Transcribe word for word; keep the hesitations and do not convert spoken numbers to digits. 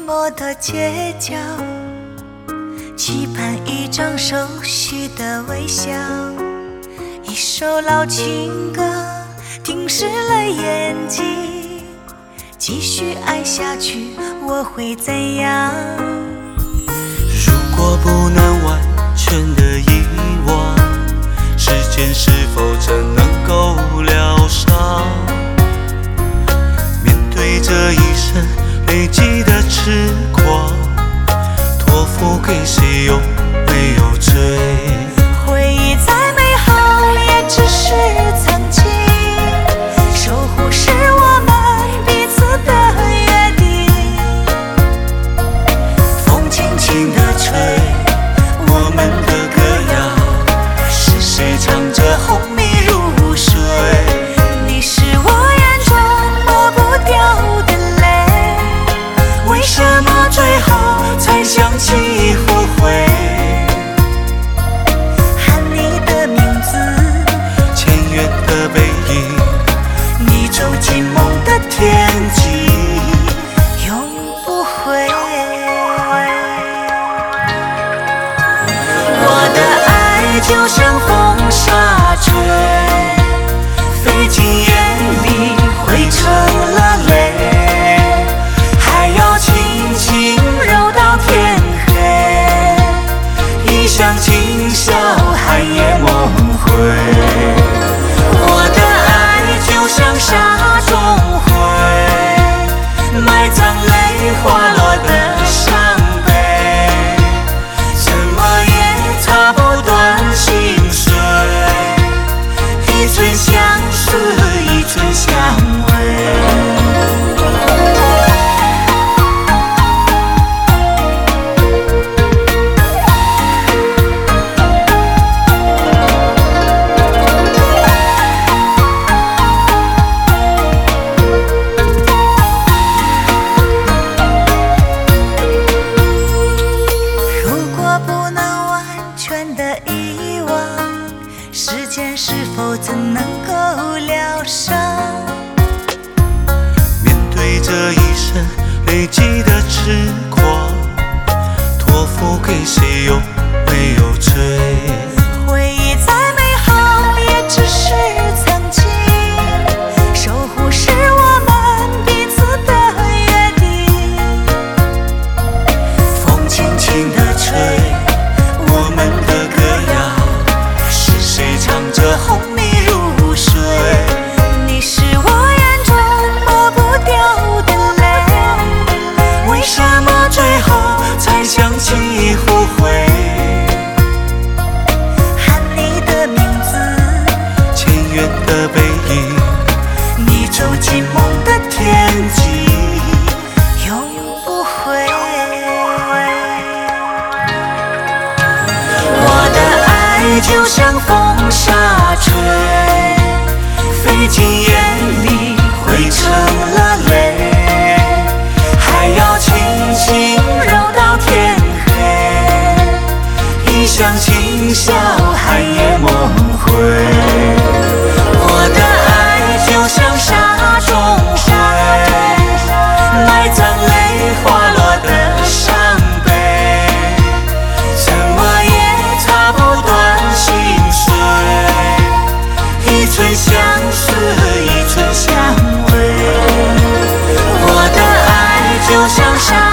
寞的街角，期盼一张熟悉的微笑，一首老情歌停湿了眼睛，继续爱下去我会怎样？ 如果不能完全的遗忘，时间是否真能够疗伤？面对这一生累积的痴狂，托付给谁又没有罪？ 回忆再美好也只是曾经，守护是我们彼此的约定。风轻轻地吹，我们的歌谣，是谁唱着红迷入睡？你是我眼中抹不掉的泪，为什么最后才想起后悔？喊你的名字， 千远的背影， 你走进梦的天际，永不回。我的爱就像风沙吹，飞进眼里汇成了泪，还要轻轻揉到天黑，一厢情笑寒夜梦回。我的爱就像沙中灰，埋葬泪滑落的伤悲，怎么也擦不断心碎，一寸相思一寸相偎。时间是否怎能够疗伤？ 面对这一生累积的痴狂，托付给谁又没有罪？ 回忆再美好也只是曾经，守护是我们彼此的约定。风轻轻地吹，我们的歌谣，是谁唱着红迷入睡？你是我眼中抹不掉的泪，为什么最后才想起后悔？喊你的名字， 千远的背影， 你走进梦的天际，永不回。我的爱就像风沙吹，飞进眼里汇成了泪，还要轻轻揉到天黑，一厢情笑寒夜梦回。我的爱就像沙中灰，埋葬泪滑落的伤悲，怎么也擦不断心碎，一寸相思一寸相偎。我的爱就像沙